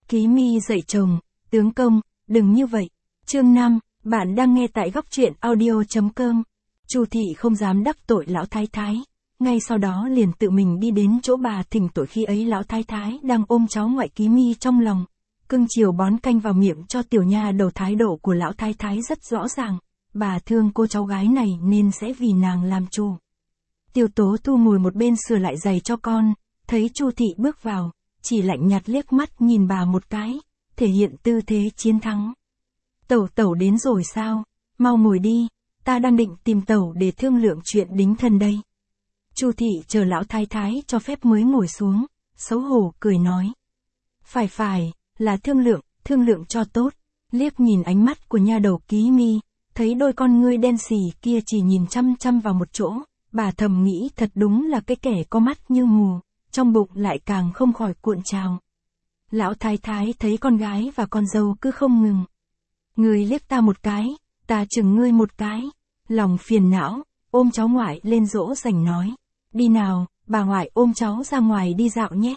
Ký Mi dạy chồng, tướng công, đừng như vậy. Chương 5, bạn đang nghe tại góc truyện audio.com. Chu Thị không dám đắc tội lão thái thái, ngay sau đó liền tự mình đi đến chỗ bà thỉnh tội. Khi ấy lão thái thái đang ôm cháu ngoại Ký Mi trong lòng, cưng chiều bón canh vào miệng cho tiểu nha đầu. Thái độ của lão thái thái rất rõ ràng, bà thương cô cháu gái này nên sẽ vì nàng làm chủ. Tiêu Tố Thu ngồi một bên sửa lại giày cho con, thấy Chu Thị bước vào, chỉ lạnh nhạt liếc mắt nhìn bà một cái, thể hiện tư thế chiến thắng. Tẩu tẩu đến rồi sao? Mau ngồi đi, ta đang định tìm tẩu để thương lượng chuyện đính thân đây. Chu Thị chờ lão thái thái cho phép mới ngồi xuống, xấu hổ cười nói. Phải, là thương lượng cho tốt. Liếc nhìn ánh mắt của nha đầu Ký Mi, thấy đôi con ngươi đen sì kia chỉ nhìn chăm chăm vào một chỗ, bà thầm nghĩ thật đúng là cái kẻ có mắt như mù, trong bụng lại càng không khỏi cuộn trào. Lão thái thái thấy con gái và con dâu cứ không ngừng. Ngươi liếc ta một cái, ta chừng ngươi một cái, lòng phiền não, ôm cháu ngoại lên dỗ dành nói. Đi nào, bà ngoại ôm cháu ra ngoài đi dạo nhé.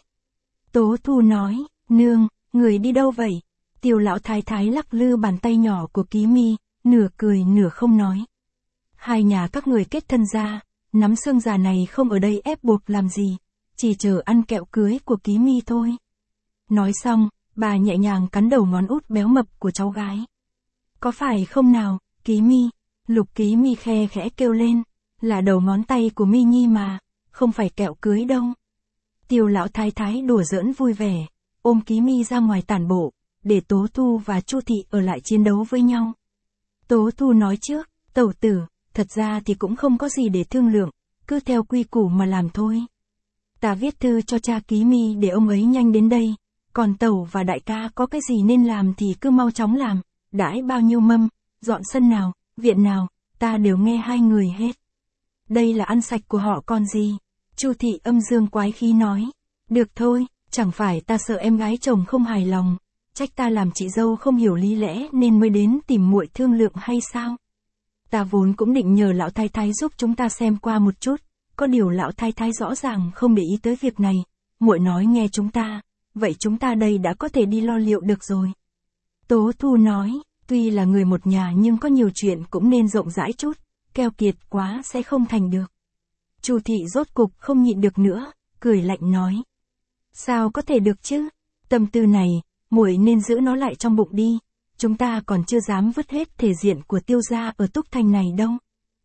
Tố Thu nói, nương, người đi đâu vậy? Tiêu lão thái thái lắc lư bàn tay nhỏ của Ký Mi, nửa cười nửa không nói. Hai nhà các người kết thân ra, nắm xương già này không ở đây ép buộc làm gì, chỉ chờ ăn kẹo cưới của Ký Mi thôi. Nói xong, bà nhẹ nhàng cắn đầu ngón út béo mập của cháu gái. Có phải không nào, Ký Mi? Lục Ký Mi khe khẽ kêu lên, là đầu ngón tay của Mi Nhi mà, không phải kẹo cưới đâu. Tiêu lão thái thái đùa giỡn vui vẻ, ôm Ký Mi ra ngoài tản bộ, để Tố Thu và Chu Thị ở lại chiến đấu với nhau. Tố Thu nói trước, tẩu tử, thật ra thì cũng không có gì để thương lượng, cứ theo quy củ mà làm thôi. Ta viết thư cho cha Ký Mi để ông ấy nhanh đến đây, còn tẩu và đại ca có cái gì nên làm thì cứ mau chóng làm, đãi bao nhiêu mâm, dọn sân nào, viện nào, ta đều nghe hai người hết. Đây là ăn sạch của họ còn gì? Chu Thị âm dương quái khí nói. Được thôi, chẳng phải ta sợ em gái chồng không hài lòng, trách ta làm chị dâu không hiểu lý lẽ nên mới đến tìm muội thương lượng hay sao? Ta vốn cũng định nhờ lão thái thái giúp chúng ta xem qua một chút, có điều lão thái thái rõ ràng không để ý tới việc này, muội nói nghe chúng ta, vậy chúng ta đây đã có thể đi lo liệu được rồi. Tố Thu nói, tuy là người một nhà nhưng có nhiều chuyện cũng nên rộng rãi chút, keo kiệt quá sẽ không thành được. Chu Thị rốt cục không nhịn được nữa, cười lạnh nói. Sao có thể được chứ? Tâm tư này, muội nên giữ nó lại trong bụng đi, chúng ta còn chưa dám vứt hết thể diện của Tiêu gia ở Túc Thành này đâu.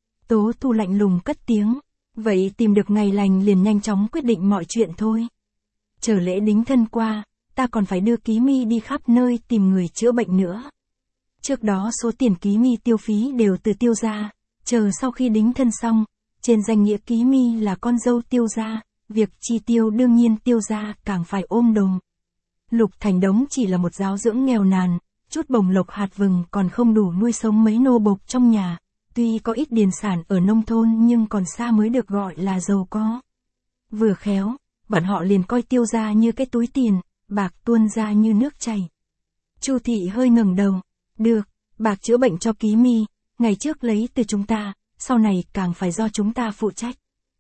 Tố Thu lạnh lùng cất tiếng, vậy tìm được ngày lành liền nhanh chóng quyết định mọi chuyện thôi. Chờ lễ đính thân qua, ta còn phải đưa Ký Mi đi khắp nơi tìm người chữa bệnh nữa. Trước đó số tiền Ký Mi tiêu phí đều từ Tiêu gia, chờ sau khi đính thân xong, trên danh nghĩa Ký Mi là con dâu Tiêu gia, việc chi tiêu đương nhiên Tiêu gia càng phải ôm đồm. Lục Thành Đống chỉ là một giáo dưỡng nghèo nàn, chút bồng lộc hạt vừng còn không đủ nuôi sống mấy nô bộc trong nhà, tuy có ít điền sản ở nông thôn nhưng còn xa mới được gọi là giàu có. Vừa khéo, bọn họ liền coi Tiêu gia như cái túi tiền, bạc tuôn ra như nước chảy. Chu Thị hơi ngẩng đầu, được, bạc chữa bệnh cho Ký Mi, ngày trước lấy từ chúng ta, sau này càng phải do chúng ta phụ trách.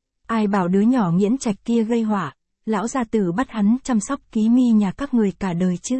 Ai bảo đứa nhỏ Nghiễn Trạch kia gây họa, lão gia tử bắt hắn chăm sóc Ký Mi nhà các người cả đời chứ.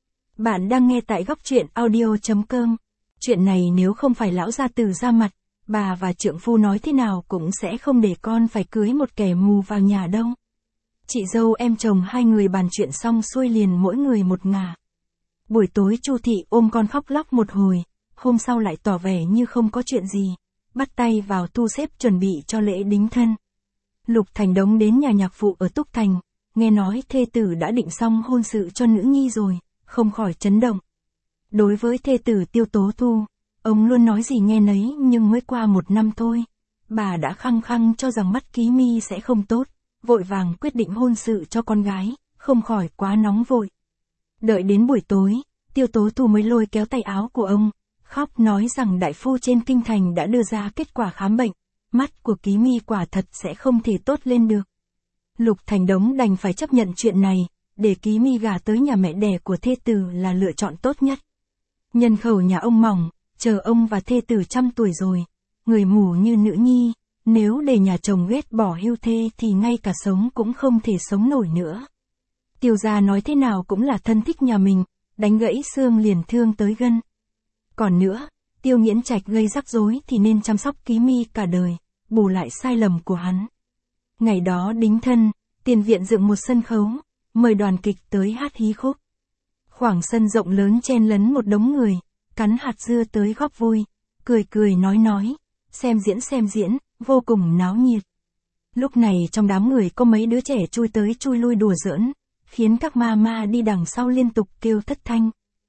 Bạn đang nghe tại góc truyện audio.com. Chuyện này nếu không phải lão gia tử ra mặt, bà và trượng phu nói thế nào cũng sẽ không để con phải cưới một kẻ mù vào nhà đâu. Chị dâu em chồng hai người bàn chuyện xong xuôi liền mỗi người một ngả. Buổi tối Chu Thị ôm con khóc lóc một hồi, hôm sau lại tỏ vẻ như không có chuyện gì, bắt tay vào thu xếp chuẩn bị cho lễ đính thân. Lục Thành Đống đến nhà nhạc phụ ở Túc Thành, nghe nói thê tử đã định xong hôn sự cho nữ nhi rồi, không khỏi chấn động. Đối với thê tử Tiêu Tố Thu, ông luôn nói gì nghe nấy nhưng mới qua một năm thôi, bà đã khăng khăng cho rằng mắt Ký Mi sẽ không tốt, vội vàng quyết định hôn sự cho con gái, không khỏi quá nóng vội. Đợi đến buổi tối, Tiêu Tố Thu mới lôi kéo tay áo của ông, khóc nói rằng đại phu trên kinh thành đã đưa ra kết quả khám bệnh, mắt của Ký Mi quả thật sẽ không thể tốt lên được. Lục Thành Đống đành phải chấp nhận chuyện này, để Ký Mi gả tới nhà mẹ đẻ của thê tử là lựa chọn tốt nhất. Nhân khẩu nhà ông mỏng, chờ ông và thê tử trăm tuổi rồi, người mù như nữ nhi, nếu để nhà chồng ghét bỏ hưu thê thì ngay cả sống cũng không thể sống nổi nữa. Tiêu gia nói thế nào cũng là thân thích nhà mình, đánh gãy xương liền thương tới gân. Còn nữa, Tiêu Nghiễn Trạch gây rắc rối thì nên chăm sóc Ký Mi cả đời, bù lại sai lầm của hắn. Ngày đó đính thân, tiền viện dựng một sân khấu, mời đoàn kịch tới hát hí khúc. Khoảng sân rộng lớn chen lấn một đống người, cắn hạt dưa tới góp vui, cười cười nói, xem diễn, vô cùng náo nhiệt. Lúc này trong đám người có mấy đứa trẻ chui tới chui lui đùa giỡn, khiến các ma đi đằng sau liên tục kêu thất thanh.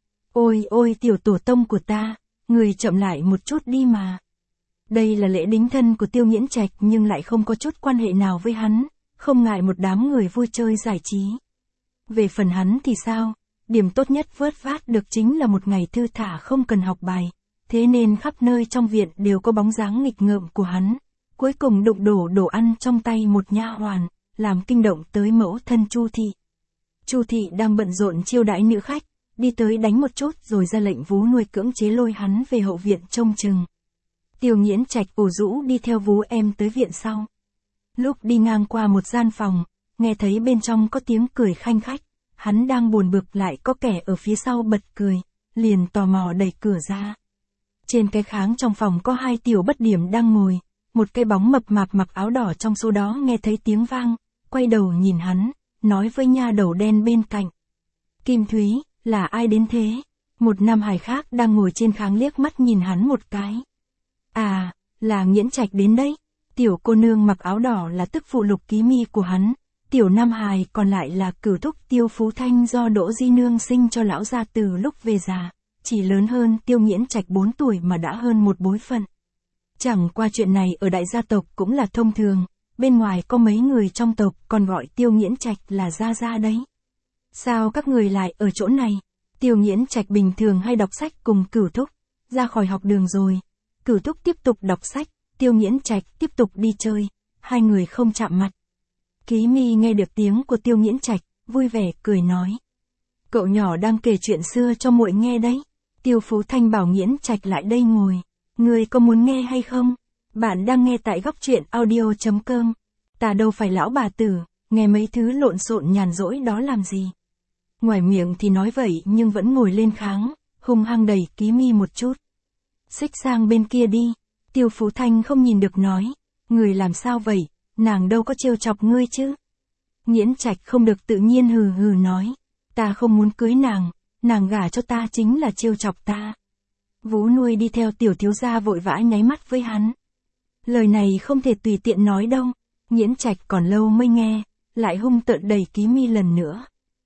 Ôi tiểu tổ tông của ta, người chậm lại một chút đi mà. Đây là lễ đính thân của Tiêu Nghiễn Trạch nhưng lại không có chút quan hệ nào với hắn, không ngại một đám người vui chơi giải trí. Về phần hắn thì sao, điểm tốt nhất vớt vát được chính là một ngày thư thả không cần học bài, thế nên khắp nơi trong viện đều có bóng dáng nghịch ngợm của hắn. Cuối cùng đụng đổ đồ ăn trong tay một nha hoàn, làm kinh động tới mẫu thân Chu Thị. Chu Thị đang bận rộn chiêu đãi nữ khách, đi tới đánh một chút rồi ra lệnh Vú Nuôi cưỡng chế lôi hắn về hậu viện trông chừng. Tiêu Nghiễn Trạch ủ rũ đi theo Vú em tới viện sau. Lúc đi ngang qua một gian phòng, nghe thấy bên trong có tiếng cười khanh khách, hắn đang buồn bực lại có kẻ ở phía sau bật cười, liền tò mò đẩy cửa ra. Trên cái kháng trong phòng có hai tiểu bất điểm đang ngồi, một cái bóng mập mạp mặc áo đỏ trong số đó nghe thấy tiếng vang, quay đầu nhìn hắn, nói với nha đầu đen bên cạnh. Kim Thúy, là ai đến thế? Một nam hài khác đang ngồi trên kháng liếc mắt nhìn hắn một cái. À, là Nghiễn Trạch đến đấy. Tiểu cô nương mặc áo đỏ là tức phụ Lục Ký Mi của hắn, tiểu nam hài còn lại là cửu thúc Tiêu Phú Thanh do Đỗ Di Nương sinh cho lão gia từ lúc về già, chỉ lớn hơn Tiêu Nghiễn Trạch 4 tuổi mà đã hơn một bối phận. Chẳng qua chuyện này ở đại gia tộc cũng là thông thường, bên ngoài có mấy người trong tộc còn gọi Tiêu Nghiễn Trạch là gia đấy. Sao các người lại ở chỗ này? Tiêu Nghiễn Trạch bình thường hay đọc sách cùng cửu thúc, ra khỏi học đường rồi. Cửu thúc tiếp tục đọc sách, Tiêu Nghiễn Trạch tiếp tục đi chơi, hai người không chạm mặt. Ký Mi nghe được tiếng của Tiêu Nghiễn Trạch, vui vẻ cười nói. Cậu nhỏ đang kể chuyện xưa cho muội nghe đấy. Tiêu Phú Thanh bảo Nghiễn Trạch lại đây ngồi. Người có muốn nghe hay không? Bạn đang nghe tại góc truyện audio.com. Ta đâu phải lão bà tử, nghe mấy thứ lộn xộn nhàn rỗi đó làm gì. Ngoài miệng thì nói vậy nhưng vẫn ngồi lên kháng, hung hăng đẩy Ký Mi một chút. Xích sang bên kia đi. Tiêu Phú Thanh không nhìn được nói. Người làm sao vậy, nàng đâu có trêu chọc ngươi chứ. Nghiễn Trạch không được tự nhiên hừ nói. Ta không muốn cưới nàng gả cho ta chính là trêu chọc ta. Vú Nuôi đi theo tiểu thiếu gia vội vã nháy mắt với hắn. Lời này không thể tùy tiện nói đâu. Nghiễn Trạch còn lâu mới nghe, lại hung tợn đẩy Ký Mi lần nữa.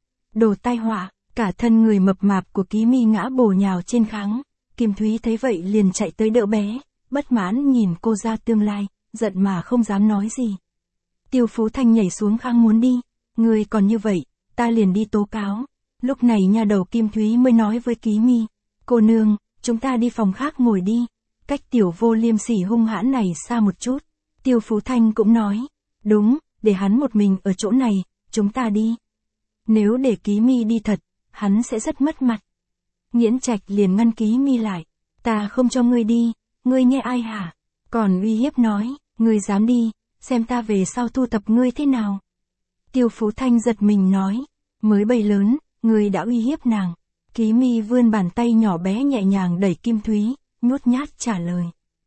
Đồ tai họa, cả thân người mập mạp của Ký Mi ngã bổ nhào trên kháng. Kim Thúy thấy vậy liền chạy tới đỡ bé, bất mãn nhìn cô ra tương lai, giận mà không dám nói gì. Tiêu Phú Thanh nhảy xuống kháng muốn đi, người còn như vậy, ta liền đi tố cáo. Lúc này nha đầu Kim Thúy mới nói với Ký Mi, cô nương, chúng ta đi phòng khác ngồi đi, cách tiểu vô liêm sỉ hung hãn này xa một chút. Tiêu Phú Thanh cũng nói, đúng, để hắn một mình ở chỗ này, chúng ta đi. Nếu để Ký Mi đi thật, hắn sẽ rất mất mặt. Nghiễn Trạch liền ngăn Ký Mi lại, ta không cho ngươi đi, ngươi nghe ai hả? Còn uy hiếp nói, ngươi dám đi, xem ta về sau thu thập ngươi thế nào. Tiêu Phú Thanh giật mình nói, mới bầy lớn, ngươi đã uy hiếp nàng. Ký Mi vươn bàn tay nhỏ bé nhẹ nhàng đẩy Kim Thúy, nhút nhát trả lời.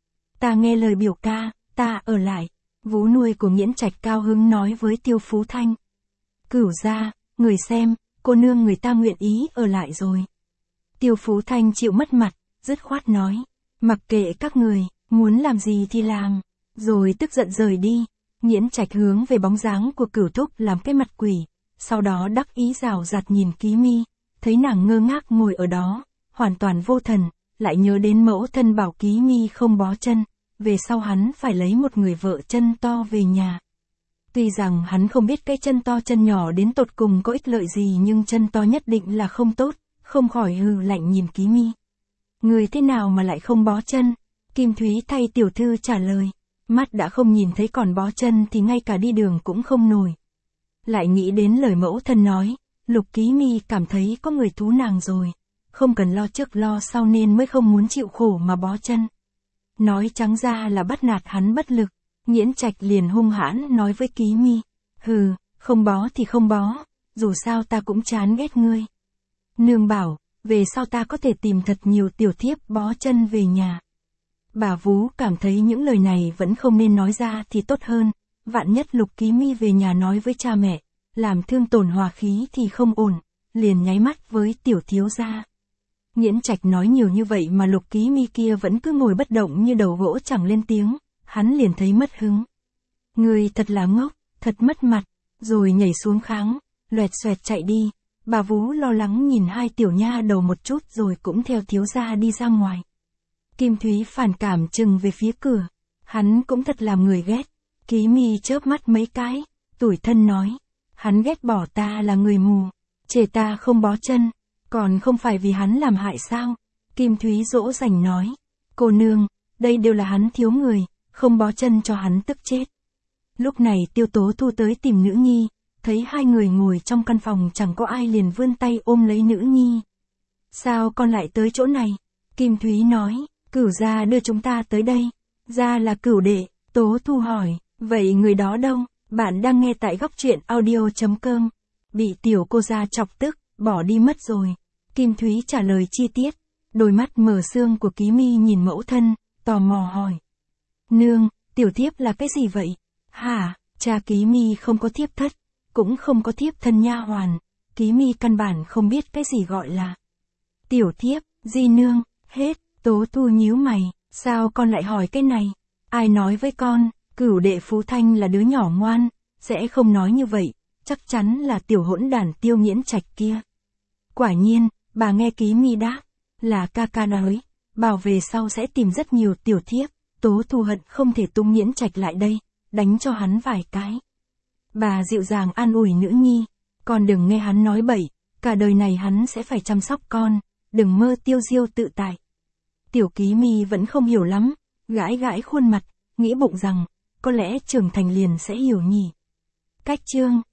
Ta nghe lời biểu ca, ta ở lại. Vú Nuôi của Nghiễn Trạch cao hứng nói với Tiêu Phú Thanh. Cửu gia, người xem, cô nương người ta nguyện ý ở lại rồi. Tiêu Phú Thanh chịu mất mặt, dứt khoát nói. Mặc kệ các người, muốn làm gì thì làm. Rồi tức giận rời đi. Nghiễn Trạch hướng về bóng dáng của cửu thúc làm cái mặt quỷ. Sau đó đắc ý rào rạt nhìn Ký Mi. Thấy nàng ngơ ngác ngồi ở đó, hoàn toàn vô thần, lại nhớ đến mẫu thân bảo Ký Mi không bó chân, về sau hắn phải lấy một người vợ chân to về nhà. Tuy rằng hắn không biết cái chân to chân nhỏ đến tột cùng có ích lợi gì nhưng chân to nhất định là không tốt, không khỏi hừ lạnh nhìn Ký Mi. Người thế nào mà lại không bó chân? Kim Thúy thay tiểu thư trả lời, mắt đã không nhìn thấy còn bó chân thì ngay cả đi đường cũng không nổi. Lại nghĩ đến lời mẫu thân nói. Lục Ký Mi cảm thấy có người thú nàng rồi, không cần lo trước lo sau nên mới không muốn chịu khổ mà bó chân. Nói trắng ra là bắt nạt hắn bất lực, Nghiễn Trạch liền hung hãn nói với Ký Mi, hừ, không bó thì không bó, dù sao ta cũng chán ghét ngươi. Nương bảo, về sau ta có thể tìm thật nhiều tiểu thiếp bó chân về nhà. Bà Vú cảm thấy những lời này vẫn không nên nói ra thì tốt hơn, vạn nhất Lục Ký Mi về nhà nói với cha mẹ, làm thương tổn hòa khí thì không ổn, liền nháy mắt với tiểu thiếu gia. Nghiễn Trạch nói nhiều như vậy mà Lục Ký Mi kia vẫn cứ ngồi bất động như đầu gỗ chẳng lên tiếng, hắn liền thấy mất hứng. Người thật là ngốc, thật mất mặt, rồi nhảy xuống kháng, loẹt xoẹt chạy đi. Bà Vú lo lắng nhìn hai tiểu nha đầu một chút rồi cũng theo thiếu gia đi ra ngoài. Kim Thúy phản cảm chừng về phía cửa, hắn cũng thật làm người ghét. Ký Mi chớp mắt mấy cái, tủi thân nói, hắn ghét bỏ ta là người mù, chê ta không bó chân, còn không phải vì hắn làm hại sao? Kim Thúy dỗ dành nói, cô nương, đây đều là hắn thiếu người, không bó chân cho hắn tức chết. Lúc này Tiêu Tố Thu tới tìm nữ nhi, thấy hai người ngồi trong căn phòng chẳng có ai liền vươn tay ôm lấy nữ nhi. Sao con lại tới chỗ này? Kim Thúy nói, Cửu gia đưa chúng ta tới đây. Gia là Cửu đệ. Tố Thu hỏi, vậy người đó đâu? Bạn đang nghe tại góc truyện audio.com. Bị tiểu cô gia chọc tức, bỏ đi mất rồi. Kim Thúy trả lời chi tiết. Đôi mắt mờ sương của Ký Mi nhìn mẫu thân, tò mò hỏi. Nương, tiểu thiếp là cái gì vậy? Hả, cha Ký Mi không có thiếp thất, cũng không có thiếp thân nha hoàn. Ký Mi căn bản không biết cái gì gọi là tiểu thiếp, di nương, hết. Tố Thu nhíu mày, sao con lại hỏi cái này? Ai nói với con, Cửu đệ Phú Thanh là đứa nhỏ ngoan, sẽ không nói như vậy, chắc chắn là tiểu hỗn đản Tiêu Nghiễn Trạch kia. Quả nhiên, bà nghe Ký Mi đáp, là ca ca nói, bảo về sau sẽ tìm rất nhiều tiểu thiếp. Tố Thu hận không thể tung Nghiễn Trạch lại đây, đánh cho hắn vài cái. Bà dịu dàng an ủi nữ nhi, con đừng nghe hắn nói bậy, cả đời này hắn sẽ phải chăm sóc con, đừng mơ tiêu diêu tự tại. Tiểu Ký Mi vẫn không hiểu lắm, gãi gãi khuôn mặt, nghĩ bụng rằng, có lẽ trưởng thành liền sẽ hiểu nhỉ. Cách chương